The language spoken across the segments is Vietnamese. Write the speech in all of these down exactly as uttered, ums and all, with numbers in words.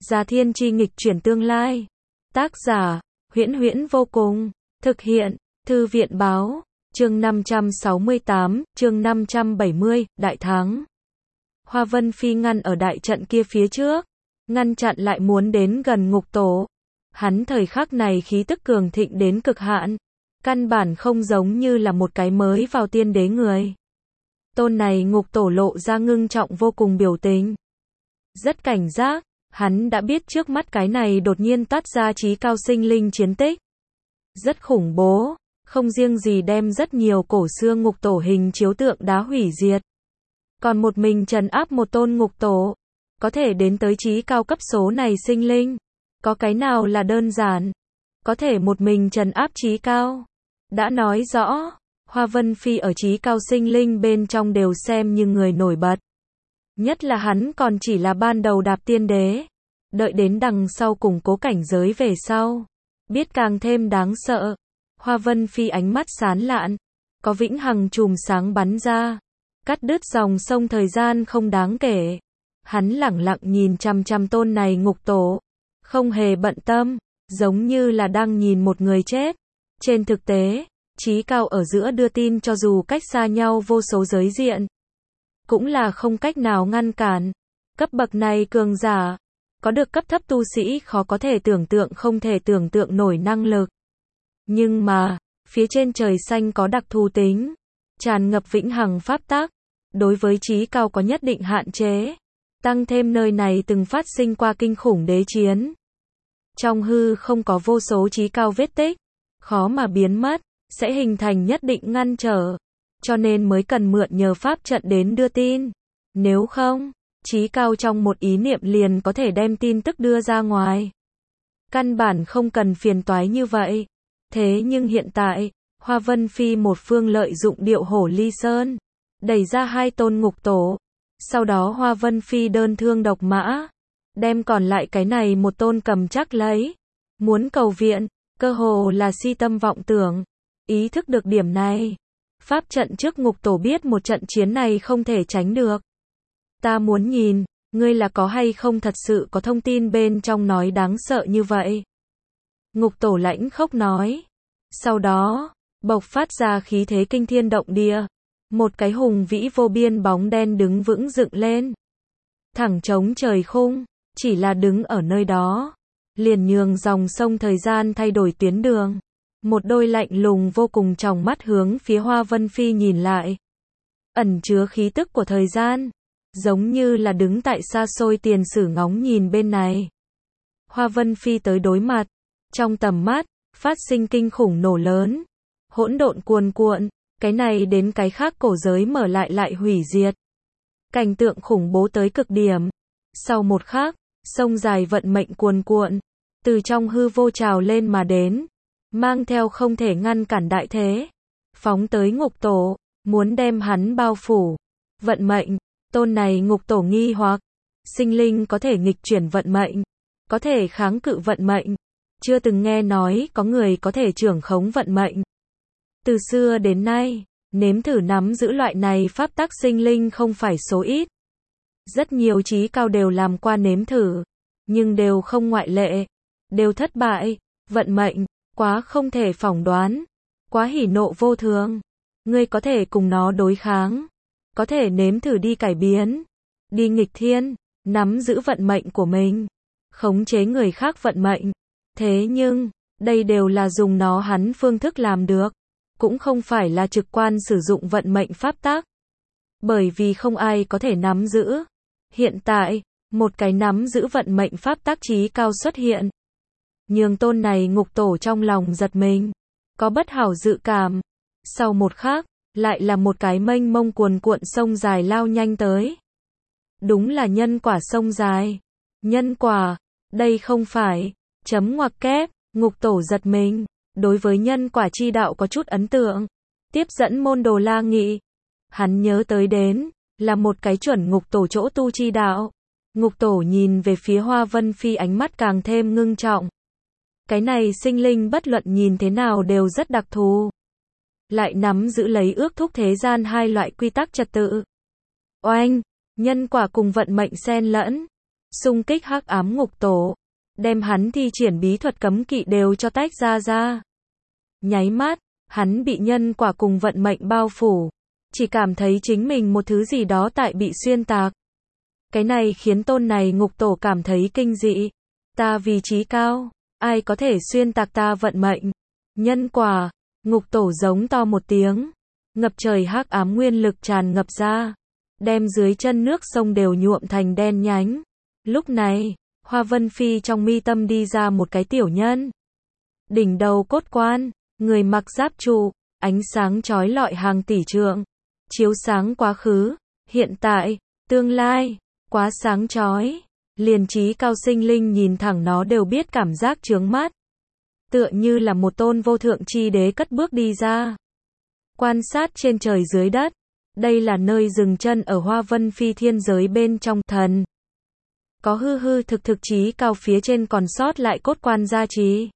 Gia Thiên Chi nghịch chuyển tương lai. Tác giả, Huyễn Huyễn vô cùng. Thực hiện, Thư viện báo. Chương năm trăm sáu mươi tám, chương năm trăm bảy mươi, đại thắng. Hoa Vân Phi ngăn ở đại trận kia phía trước, ngăn chặn lại muốn đến gần ngục tổ. Hắn thời khắc này khí tức cường thịnh đến cực hạn, căn bản không giống như là một cái mới vào tiên đế người. Tôn này ngục tổ lộ ra ngưng trọng vô cùng biểu tình. Rất cảnh giác, hắn đã biết trước mắt cái này đột nhiên toát ra trí cao sinh linh chiến tích. Rất khủng bố, không riêng gì đem rất nhiều cổ xưa ngục tổ hình chiếu tượng đá hủy diệt. Còn một mình trấn áp một tôn ngục tổ, có thể đến tới trí cao cấp số này sinh linh. Có cái nào là đơn giản, có thể một mình trấn áp trí cao. Đã nói rõ, Hoa Vân Phi ở trí cao sinh linh bên trong đều xem như người nổi bật. Nhất là hắn còn chỉ là ban đầu đạp tiên đế. Đợi đến đằng sau củng cố cảnh giới về sau, biết càng thêm đáng sợ. Hoa Vân Phi ánh mắt sáng lạn, có vĩnh hằng chùm sáng bắn ra, cắt đứt dòng sông thời gian không đáng kể. Hắn lẳng lặng nhìn chằm chằm tôn này ngục tổ, không hề bận tâm, giống như là đang nhìn một người chết. Trên thực tế, trí cao ở giữa đưa tin cho dù cách xa nhau vô số giới diện, cũng là không cách nào ngăn cản. Cấp bậc này cường giả, có được cấp thấp tu sĩ khó có thể tưởng tượng không thể tưởng tượng nổi năng lực. Nhưng mà, phía trên trời xanh có đặc thù tính, tràn ngập vĩnh hằng pháp tắc, đối với trí cao có nhất định hạn chế. Tăng thêm nơi này từng phát sinh qua kinh khủng đế chiến. Trong hư không có vô số trí cao vết tích, khó mà biến mất, sẽ hình thành nhất định ngăn trở. Cho nên mới cần mượn nhờ pháp trận đến đưa tin. Nếu không, trí cao trong một ý niệm liền có thể đem tin tức đưa ra ngoài. Căn bản không cần phiền toái như vậy. Thế nhưng hiện tại, Hoa Vân Phi một phương lợi dụng điệu hổ ly sơn, đẩy ra hai tôn ngục tổ. Sau đó Hoa Vân Phi đơn thương độc mã, đem còn lại cái này một tôn cầm chắc lấy. Muốn cầu viện, cơ hồ là si tâm vọng tưởng. Ý thức được điểm này, pháp trận trước ngục tổ biết một trận chiến này không thể tránh được. Ta muốn nhìn, ngươi là có hay không thật sự có thông tin bên trong nói đáng sợ như vậy. Ngục tổ lãnh khốc nói. Sau đó, bộc phát ra khí thế kinh thiên động địa. Một cái hùng vĩ vô biên bóng đen đứng vững dựng lên. Thẳng chống trời khung, chỉ là đứng ở nơi đó. Liền nhường dòng sông thời gian thay đổi tuyến đường. Một đôi lạnh lùng vô cùng tròng mắt hướng phía Hoa Vân Phi nhìn lại. Ẩn chứa khí tức của thời gian. Giống như là đứng tại xa xôi tiền sử ngóng nhìn bên này. Hoa Vân Phi tới đối mặt. Trong tầm mắt, phát sinh kinh khủng nổ lớn. Hỗn độn cuồn cuộn. Cái này đến cái khác cổ giới mở lại lại hủy diệt. Cảnh tượng khủng bố tới cực điểm. Sau một khắc, sông dài vận mệnh cuồn cuộn. Từ trong hư vô trào lên mà đến. Mang theo không thể ngăn cản đại thế. Phóng tới ngục tổ. Muốn đem hắn bao phủ. Vận mệnh. Tôn này ngục tổ nghi hoặc. Sinh linh có thể nghịch chuyển vận mệnh. Có thể kháng cự vận mệnh. Chưa từng nghe nói có người có thể trưởng khống vận mệnh. Từ xưa đến nay, nếm thử nắm giữ loại này pháp tắc sinh linh không phải số ít. Rất nhiều trí cao đều làm qua nếm thử, nhưng đều không ngoại lệ, đều thất bại. Vận mệnh, quá không thể phỏng đoán, quá hỉ nộ vô thường. Ngươi có thể cùng nó đối kháng, có thể nếm thử đi cải biến, đi nghịch thiên, nắm giữ vận mệnh của mình, khống chế người khác vận mệnh. Thế nhưng, đây đều là dùng nó hắn phương thức làm được. Cũng không phải là trực quan sử dụng vận mệnh pháp tắc. Bởi vì không ai có thể nắm giữ. Hiện tại, một cái nắm giữ vận mệnh pháp tắc trí cao xuất hiện. Nhường tôn này ngục tổ trong lòng giật mình. Có bất hảo dự cảm. Sau một khắc, lại là một cái mênh mông cuồn cuộn sông dài lao nhanh tới. Đúng là nhân quả sông dài. Nhân quả, đây không phải, chấm ngoặc kép, ngục tổ giật mình. Đối với nhân quả chi đạo có chút ấn tượng. Tiếp dẫn môn đồ La Nghị. Hắn nhớ tới đến, là một cái chuẩn ngục tổ chỗ tu chi đạo. Ngục tổ nhìn về phía Hoa Vân Phi ánh mắt càng thêm ngưng trọng. Cái này sinh linh bất luận nhìn thế nào đều rất đặc thù. Lại nắm giữ lấy ước thúc thế gian hai loại quy tắc trật tự. Oanh, nhân quả cùng vận mệnh xen lẫn. xung kích hắc ám ngục tổ, đem hắn thi triển bí thuật cấm kỵ đều cho tách ra ra. Nháy mắt, hắn bị nhân quả cùng vận mệnh bao phủ, chỉ cảm thấy chính mình một thứ gì đó tại bị xuyên tạc. Cái này khiến tôn này ngục tổ cảm thấy kinh dị. Ta vị trí cao, ai có thể xuyên tạc ta vận mệnh? Nhân quả, ngục tổ giống to một tiếng, ngập trời hắc ám nguyên lực tràn ngập ra, đem dưới chân nước sông đều nhuộm thành đen nhánh. Lúc này, Hoa Vân Phi trong mi tâm đi ra một cái tiểu nhân. Đỉnh đầu cốt quan, người mặc giáp trụ, ánh sáng chói lọi hàng tỷ trượng, chiếu sáng quá khứ, hiện tại, tương lai, quá sáng chói, liền trí cao sinh linh nhìn thẳng nó đều biết cảm giác chướng mắt. Tựa như là một tôn vô thượng chi đế cất bước đi ra. Quan sát trên trời dưới đất, đây là nơi dừng chân ở Hoa Vân Phi thiên giới bên trong thần. Có hư hư thực thực trí cao phía trên còn sót lại cốt quan gia trì.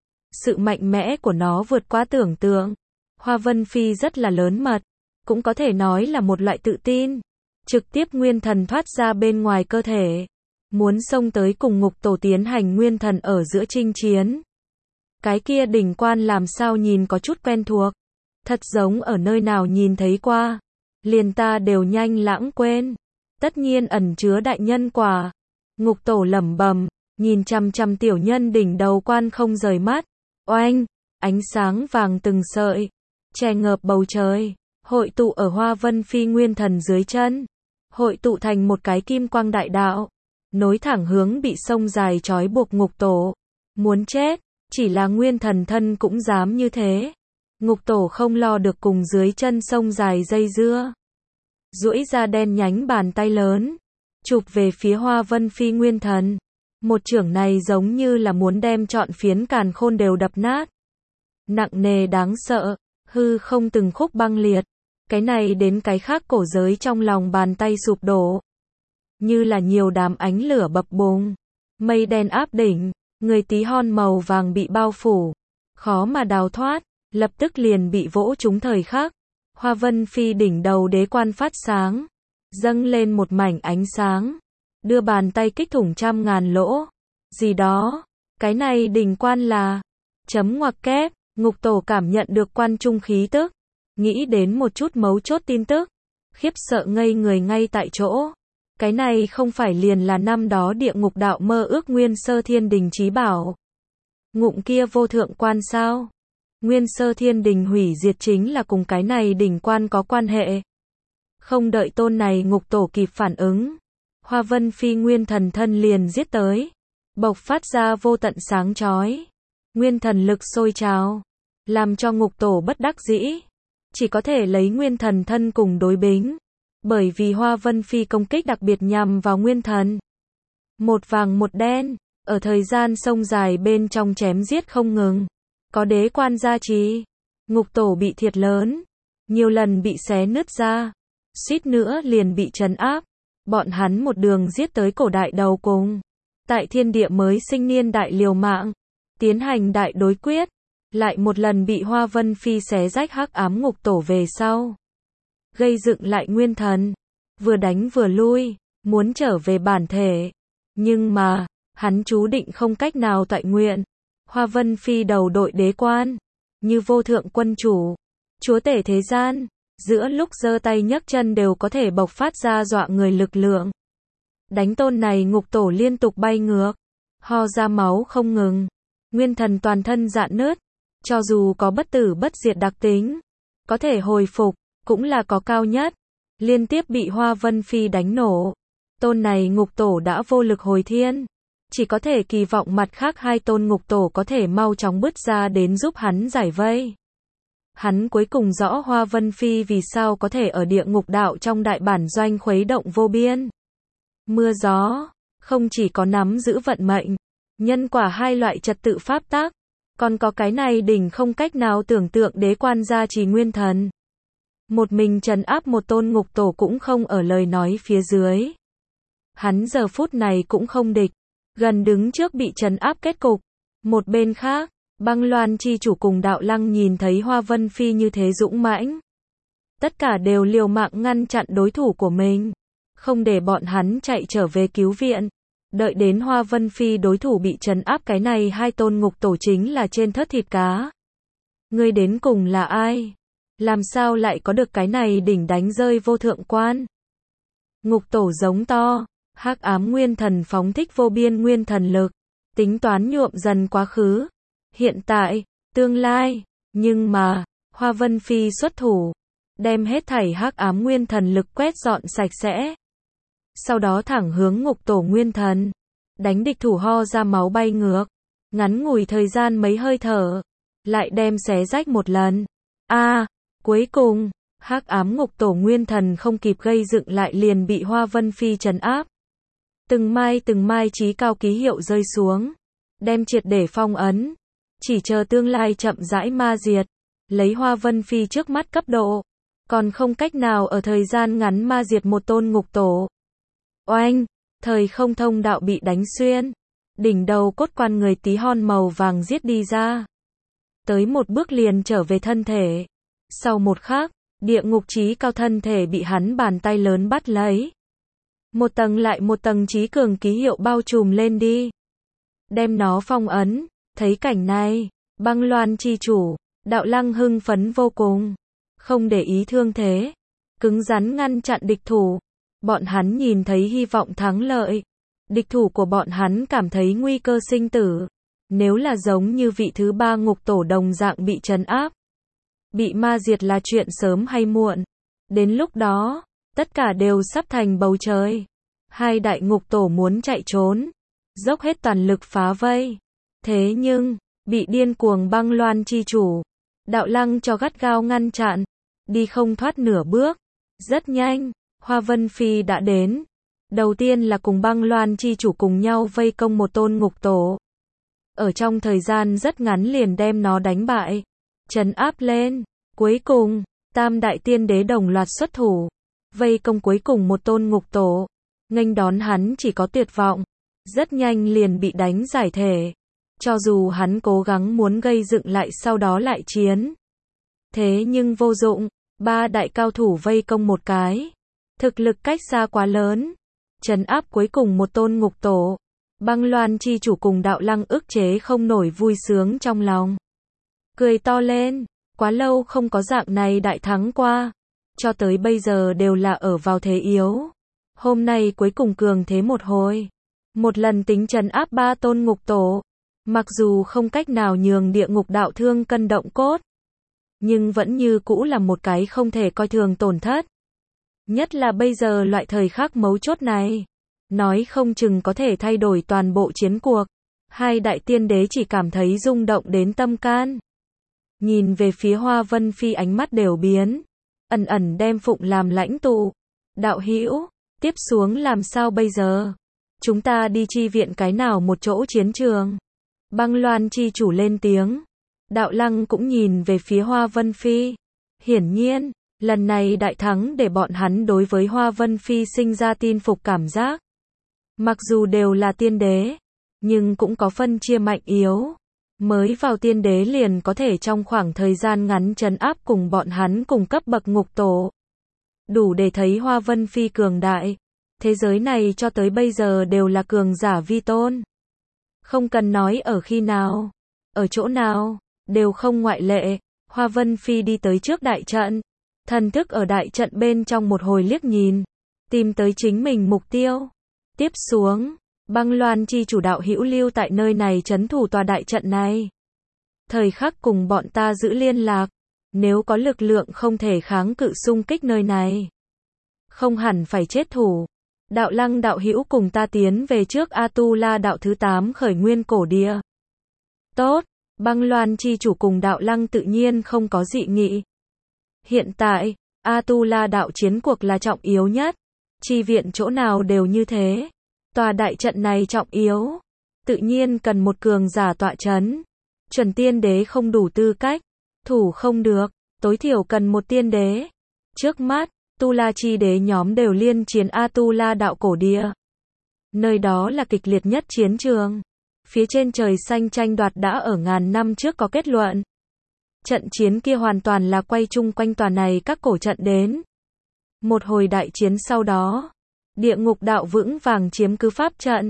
Sự mạnh mẽ của nó vượt quá tưởng tượng. Hoa Vân Phi rất là lớn mật, cũng có thể nói là một loại tự tin. Trực tiếp nguyên thần thoát ra bên ngoài cơ thể, muốn xông tới cùng ngục tổ tiến hành nguyên thần ở giữa chinh chiến. Cái kia đỉnh quan làm sao nhìn có chút quen thuộc, thật giống ở nơi nào nhìn thấy qua, liền ta đều nhanh lãng quên, tất nhiên ẩn chứa đại nhân quả. Ngục tổ lẩm bẩm, nhìn chằm chằm tiểu nhân đỉnh đầu quan không rời mắt. Oanh, ánh sáng vàng từng sợi, che ngợp bầu trời, hội tụ ở Hoa Vân Phi nguyên thần dưới chân, hội tụ thành một cái kim quang đại đạo, nối thẳng hướng bị sông dài trói buộc ngục tổ. Muốn chết, chỉ là nguyên thần thân cũng dám như thế. Ngục tổ không lo được cùng dưới chân sông dài dây dưa, duỗi ra đen nhánh bàn tay lớn, chụp về phía Hoa Vân Phi nguyên thần. Một chưởng này giống như là muốn đem trọn phiến càn khôn đều đập nát. Nặng nề đáng sợ, hư không từng khúc băng liệt. Cái này đến cái khác cổ giới trong lòng bàn tay sụp đổ. Như là nhiều đám ánh lửa bập bùng. Mây đen áp đỉnh, người tí hon màu vàng bị bao phủ. Khó mà đào thoát, lập tức liền bị vỗ trúng thời khắc. Hoa Vân Phi đỉnh đầu đế quan phát sáng, dâng lên một mảnh ánh sáng. Đưa bàn tay kích thủng trăm ngàn lỗ. Gì đó, cái này đỉnh quan là chấm ngoặc kép. Ngục tổ cảm nhận được quan trung khí tức, nghĩ đến một chút mấu chốt tin tức, khiếp sợ ngây người ngay tại chỗ. Cái này không phải liền là năm đó địa ngục đạo mơ ước Nguyên Sơ Thiên Đình chí bảo. Ngụm kia vô thượng quan sao? Nguyên Sơ Thiên Đình hủy diệt chính là cùng cái này đỉnh quan có quan hệ. Không đợi tôn này ngục tổ kịp phản ứng, Hoa Vân Phi nguyên thần thân liền giết tới, bộc phát ra vô tận sáng chói. Nguyên thần lực sôi trào, làm cho ngục tổ bất đắc dĩ, chỉ có thể lấy nguyên thần thân cùng đối bính, bởi vì Hoa Vân Phi công kích đặc biệt nhằm vào nguyên thần. Một vàng một đen, ở thời gian sông dài bên trong chém giết không ngừng, có đế quan gia trì, ngục tổ bị thiệt lớn, nhiều lần bị xé nứt ra, suýt nữa liền bị trấn áp, bọn hắn một đường giết tới cổ đại đầu cùng, tại thiên địa mới sinh niên đại liều mạng, tiến hành đại đối quyết. Lại một lần bị Hoa Vân Phi xé rách hắc ám ngục tổ về sau, gây dựng lại nguyên thần, vừa đánh vừa lui, muốn trở về bản thể. Nhưng mà, hắn chú định không cách nào toại nguyện. Hoa Vân Phi đầu đội đế quan, như vô thượng quân chủ, chúa tể thế gian, giữa lúc giơ tay nhấc chân đều có thể bộc phát ra dọa người lực lượng. Đánh tôn này ngục tổ liên tục bay ngược, ho ra máu không ngừng, nguyên thần toàn thân rạn nứt. Cho dù có bất tử bất diệt đặc tính, có thể hồi phục, cũng là có cao nhất. Liên tiếp bị Hoa Vân Phi đánh nổ. Tôn này ngục tổ đã vô lực hồi thiên. Chỉ có thể kỳ vọng mặt khác hai tôn ngục tổ có thể mau chóng bứt ra đến giúp hắn giải vây. Hắn cuối cùng rõ Hoa Vân Phi vì sao có thể ở địa ngục đạo trong đại bản doanh khuấy động vô biên. Mưa gió, không chỉ có nắm giữ vận mệnh, nhân quả hai loại trật tự pháp tắc. Còn có cái này đỉnh không cách nào tưởng tượng đế quan gia trì nguyên thần. Một mình trấn áp một tôn ngục tổ cũng không ở lời nói phía dưới. Hắn giờ phút này cũng không địch, gần đứng trước bị trấn áp kết cục. Một bên khác, Băng Loan chi chủ cùng Đạo Lăng nhìn thấy Hoa Vân Phi như thế dũng mãnh, tất cả đều liều mạng ngăn chặn đối thủ của mình, không để bọn hắn chạy trở về cứu viện. Đợi đến Hoa Vân Phi đối thủ bị trấn áp, cái này hai tôn ngục tổ chính là trên thớt thịt cá. Ngươi đến cùng là ai? Làm sao lại có được cái này đỉnh đánh rơi vô thượng quan? Ngục tổ giống to, hắc ám nguyên thần phóng thích vô biên nguyên thần lực, tính toán nhuộm dần quá khứ, hiện tại, tương lai, nhưng mà, Hoa Vân Phi xuất thủ, đem hết thảy hắc ám nguyên thần lực quét dọn sạch sẽ. Sau đó thẳng hướng ngục tổ nguyên thần, đánh địch thủ ho ra máu bay ngược, ngắn ngủi thời gian mấy hơi thở, lại đem xé rách một lần. A, à, cuối cùng, hắc ám ngục tổ nguyên thần không kịp gây dựng lại liền bị Hoa Vân Phi trấn áp. Từng mai từng mai chí cao ký hiệu rơi xuống, đem triệt để phong ấn, chỉ chờ tương lai chậm rãi ma diệt, lấy Hoa Vân Phi trước mắt cấp độ, còn không cách nào ở thời gian ngắn ma diệt một tôn ngục tổ. Oanh, thời không thông đạo bị đánh xuyên, đỉnh đầu cốt quan người tí hon màu vàng giết đi ra. Tới một bước liền trở về thân thể. Sau một khắc, địa ngục chí cao thân thể bị hắn bàn tay lớn bắt lấy. Một tầng lại một tầng chí cường ký hiệu bao trùm lên đi. Đem nó phong ấn, thấy cảnh này, Băng Loan chi chủ, Đạo Lăng hưng phấn vô cùng. Không để ý thương thế, cứng rắn ngăn chặn địch thủ. Bọn hắn nhìn thấy hy vọng thắng lợi. Địch thủ của bọn hắn cảm thấy nguy cơ sinh tử. Nếu là giống như vị thứ ba ngục tổ đồng dạng bị trấn áp, bị ma diệt là chuyện sớm hay muộn. Đến lúc đó, tất cả đều sắp thành bầu trời. Hai đại ngục tổ muốn chạy trốn, dốc hết toàn lực phá vây. Thế nhưng, bị điên cuồng Băng Loan chi chủ, Đạo Lăng cho gắt gao ngăn chặn, đi không thoát nửa bước. Rất nhanh, Hoa Vân Phi đã đến. Đầu tiên là cùng Băng Loan chi chủ cùng nhau vây công một tôn ngục tổ. Ở trong thời gian rất ngắn liền đem nó đánh bại, trấn áp lên. Cuối cùng, tam đại tiên đế đồng loạt xuất thủ, vây công cuối cùng một tôn ngục tổ. Nghênh đón hắn chỉ có tuyệt vọng, rất nhanh liền bị đánh giải thể. Cho dù hắn cố gắng muốn gây dựng lại sau đó lại chiến, thế nhưng vô dụng, ba đại cao thủ vây công một cái, thực lực cách xa quá lớn, trấn áp cuối cùng một tôn ngục tổ. Băng Loan chi chủ cùng Đạo Lăng ức chế không nổi vui sướng trong lòng, cười to lên, quá lâu không có dạng này đại thắng qua, cho tới bây giờ đều là ở vào thế yếu. Hôm nay cuối cùng cường thế một hồi, một lần tính trấn áp ba tôn ngục tổ, mặc dù không cách nào nhường địa ngục đạo thương cân động cốt, nhưng vẫn như cũ là một cái không thể coi thường tổn thất. Nhất là bây giờ loại thời khắc mấu chốt này, nói không chừng có thể thay đổi toàn bộ chiến cuộc. Hai đại tiên đế chỉ cảm thấy rung động đến tâm can. Nhìn về phía Hoa Vân Phi ánh mắt đều biến, ẩn ẩn đem phụng làm lãnh tụ. Đạo hữu, tiếp xuống làm sao bây giờ? Chúng ta đi chi viện cái nào một chỗ chiến trường? Băng Loan chi chủ lên tiếng. Đạo Lăng cũng nhìn về phía Hoa Vân Phi. Hiển nhiên, lần này đại thắng để bọn hắn đối với Hoa Vân Phi sinh ra tin phục cảm giác. Mặc dù đều là tiên đế, nhưng cũng có phân chia mạnh yếu. Mới vào tiên đế liền có thể trong khoảng thời gian ngắn trấn áp cùng bọn hắn cùng cấp bậc ngục tổ. Đủ để thấy Hoa Vân Phi cường đại. Thế giới này cho tới bây giờ đều là cường giả vi tôn. Không cần nói ở khi nào, ở chỗ nào, đều không ngoại lệ. Hoa Vân Phi đi tới trước đại trận, thần thức ở đại trận bên trong một hồi liếc nhìn, tìm tới chính mình mục tiêu. Tiếp xuống, Băng Loan chi chủ đạo hữu lưu tại nơi này trấn thủ tòa đại trận này. Thời khắc cùng bọn ta giữ liên lạc, nếu có lực lượng không thể kháng cự xung kích nơi này, không hẳn phải chết thủ. Đạo Lăng đạo hữu cùng ta tiến về trước Atula đạo thứ tám khởi nguyên cổ địa. Tốt, Băng Loan chi chủ cùng Đạo Lăng tự nhiên không có dị nghị. Hiện tại, Atula đạo chiến cuộc là trọng yếu nhất. Chi viện chỗ nào đều như thế. Tòa đại trận này trọng yếu, tự nhiên cần một cường giả tọa chấn. Chuẩn tiên đế không đủ tư cách, thủ không được, tối thiểu cần một tiên đế. Trước mắt, Tu La chi đế nhóm đều liên chiến Atula đạo cổ địa. Nơi đó là kịch liệt nhất chiến trường. Phía trên trời xanh tranh đoạt đã ở ngàn năm trước có kết luận. Trận chiến kia hoàn toàn là quay chung quanh tòa này các cổ trận đến. Một hồi đại chiến sau đó, địa ngục đạo vững vàng chiếm cứ pháp trận,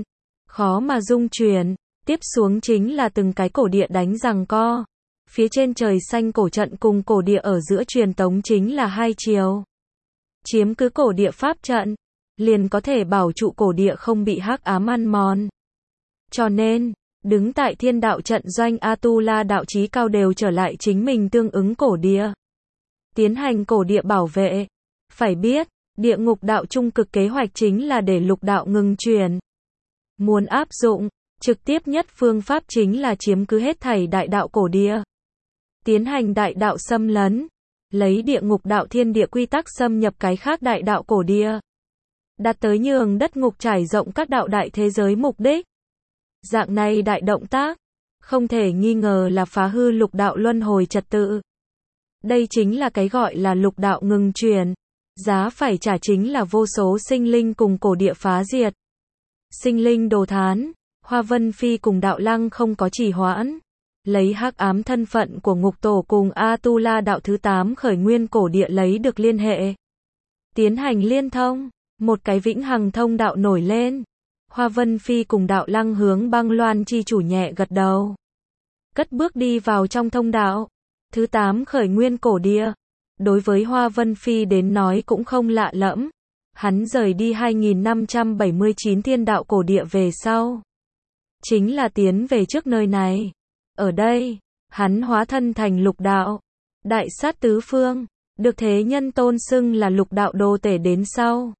khó mà dung chuyển. Tiếp xuống chính là từng cái cổ địa đánh giằng co. Phía trên trời xanh cổ trận cùng cổ địa ở giữa truyền tống chính là hai chiều. Chiếm cứ cổ địa pháp trận, liền có thể bảo trụ cổ địa không bị hắc ám ăn mòn. Cho nên, đứng tại thiên đạo trận doanh Atula đạo chí cao đều trở lại chính mình tương ứng cổ địa. Tiến hành cổ địa bảo vệ. Phải biết, địa ngục đạo trung cực kế hoạch chính là để lục đạo ngừng chuyển. Muốn áp dụng, trực tiếp nhất phương pháp chính là chiếm cứ hết thảy đại đạo cổ địa. Tiến hành đại đạo xâm lấn. Lấy địa ngục đạo thiên địa quy tắc xâm nhập cái khác đại đạo cổ địa. Đạt tới nhường đất ngục trải rộng các đạo đại thế giới mục đích. Dạng này đại động tác, không thể nghi ngờ là phá hư lục đạo luân hồi trật tự. Đây chính là cái gọi là lục đạo ngừng chuyển. Giá phải trả chính là vô số sinh linh cùng cổ địa phá diệt. Sinh linh đồ thán, Hoa Vân Phi cùng đạo lăng không có trì hoãn. Lấy hắc ám thân phận của ngục tổ cùng Atula đạo thứ tám khởi nguyên cổ địa lấy được liên hệ. Tiến hành liên thông, một cái vĩnh hằng thông đạo nổi lên. Hoa Vân Phi cùng đạo lăng hướng băng loan chi chủ nhẹ gật đầu. Cất bước đi vào trong thông đạo. Thứ tám khởi nguyên cổ địa. Đối với Hoa Vân Phi đến nói cũng không lạ lẫm. Hắn rời đi hai nghìn năm trăm bảy mươi chín thiên đạo cổ địa về sau. Chính là tiến về trước nơi này. Ở đây, hắn hóa thân thành lục đạo. Đại sát tứ phương. Được thế nhân tôn xưng là lục đạo đồ tể đến sau.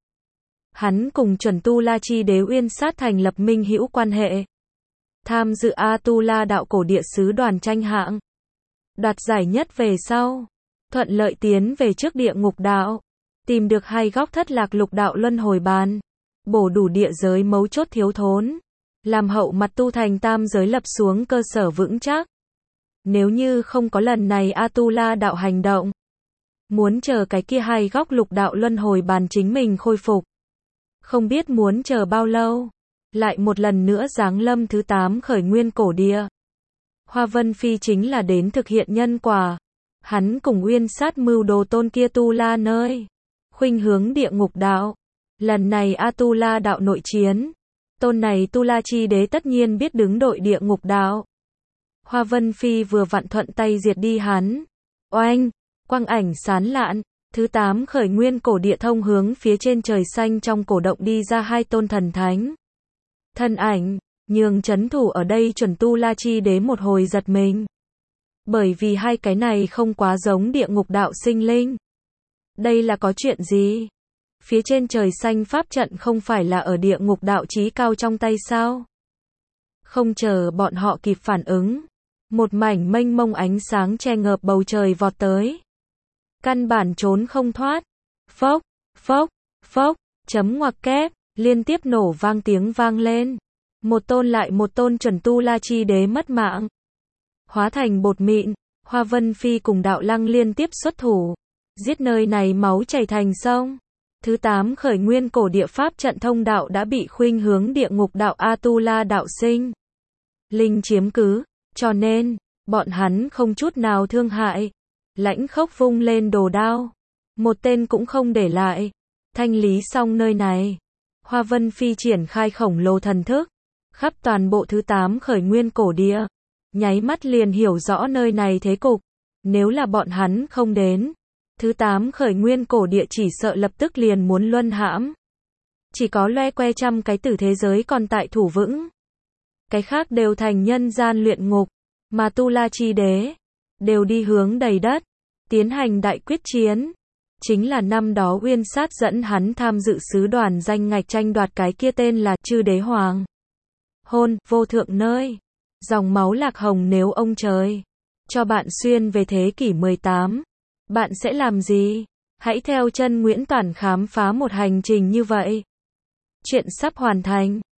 Hắn cùng chuẩn tu la chi đế uyên sát thành lập minh hữu quan hệ. Tham dự Atula đạo cổ địa sứ đoàn tranh hạng. Đoạt giải nhất về sau. Thuận lợi tiến về trước địa ngục đạo. Tìm được hai góc thất lạc lục đạo luân hồi bàn. Bổ đủ địa giới mấu chốt thiếu thốn. Làm hậu mặt tu thành tam giới lập xuống cơ sở vững chắc. Nếu như không có lần này Atula đạo hành động. Muốn chờ cái kia hai góc lục đạo luân hồi bàn chính mình khôi phục. Không biết muốn chờ bao lâu. Lại một lần nữa giáng lâm thứ tám khởi nguyên cổ địa. Hoa Vân Phi chính là đến thực hiện nhân quả. Hắn cùng uyên sát mưu đồ tôn kia tu la nơi. Khuynh hướng địa ngục đạo. Lần này Atula đạo nội chiến. Tôn này tu la chi đế tất nhiên biết đứng đội địa ngục đạo. Hoa Vân Phi vừa vặn thuận tay diệt đi hắn. Oanh, quang ảnh sán lạn. Thứ tám khởi nguyên cổ địa thông hướng phía trên trời xanh trong cổ động đi ra hai tôn thần thánh. Thân ảnh, nhường chấn thủ ở đây chuẩn tu la chi đế một hồi giật mình. Bởi vì hai cái này không quá giống địa ngục đạo sinh linh. Đây là có chuyện gì? Phía trên trời xanh pháp trận không phải là ở địa ngục đạo chí cao trong tay sao? Không chờ bọn họ kịp phản ứng. Một mảnh mênh mông ánh sáng che ngợp bầu trời vọt tới. Căn bản trốn không thoát. Phốc, phốc, phốc, chấm ngoặc kép, liên tiếp nổ vang tiếng vang lên. Một tôn lại một tôn chuẩn tu la chi đế mất mạng. Hóa thành bột mịn, Hoa Vân Phi cùng đạo lăng liên tiếp xuất thủ. Giết nơi này máu chảy thành sông. Thứ tám khởi nguyên cổ địa pháp trận thông đạo đã bị khuynh hướng địa ngục đạo Atula đạo sinh. Linh chiếm cứ, cho nên, bọn hắn không chút nào thương hại. Lãnh khốc vung lên đồ đao. Một tên cũng không để lại. Thanh lý xong nơi này. Hoa Vân Phi triển khai khổng lồ thần thức. Khắp toàn bộ thứ tám khởi nguyên cổ địa. Nháy mắt liền hiểu rõ nơi này thế cục. Nếu là bọn hắn không đến. Thứ tám khởi nguyên cổ địa chỉ sợ lập tức liền muốn luân hãm. Chỉ có loe que trăm cái tử thế giới còn tại thủ vững. Cái khác đều thành nhân gian luyện ngục. Mà tu la chi đế. Đều đi hướng đầy đất. Tiến hành đại quyết chiến. Chính là năm đó uyên sát dẫn hắn tham dự sứ đoàn danh ngạch tranh đoạt cái kia tên là Chư Đế Hoàng. Hôn, vô thượng nơi. Dòng máu lạc hồng nếu ông trời. Cho bạn xuyên về thế kỷ mười tám. Bạn sẽ làm gì? Hãy theo chân Nguyễn Toản khám phá một hành trình như vậy. Chuyện sắp hoàn thành.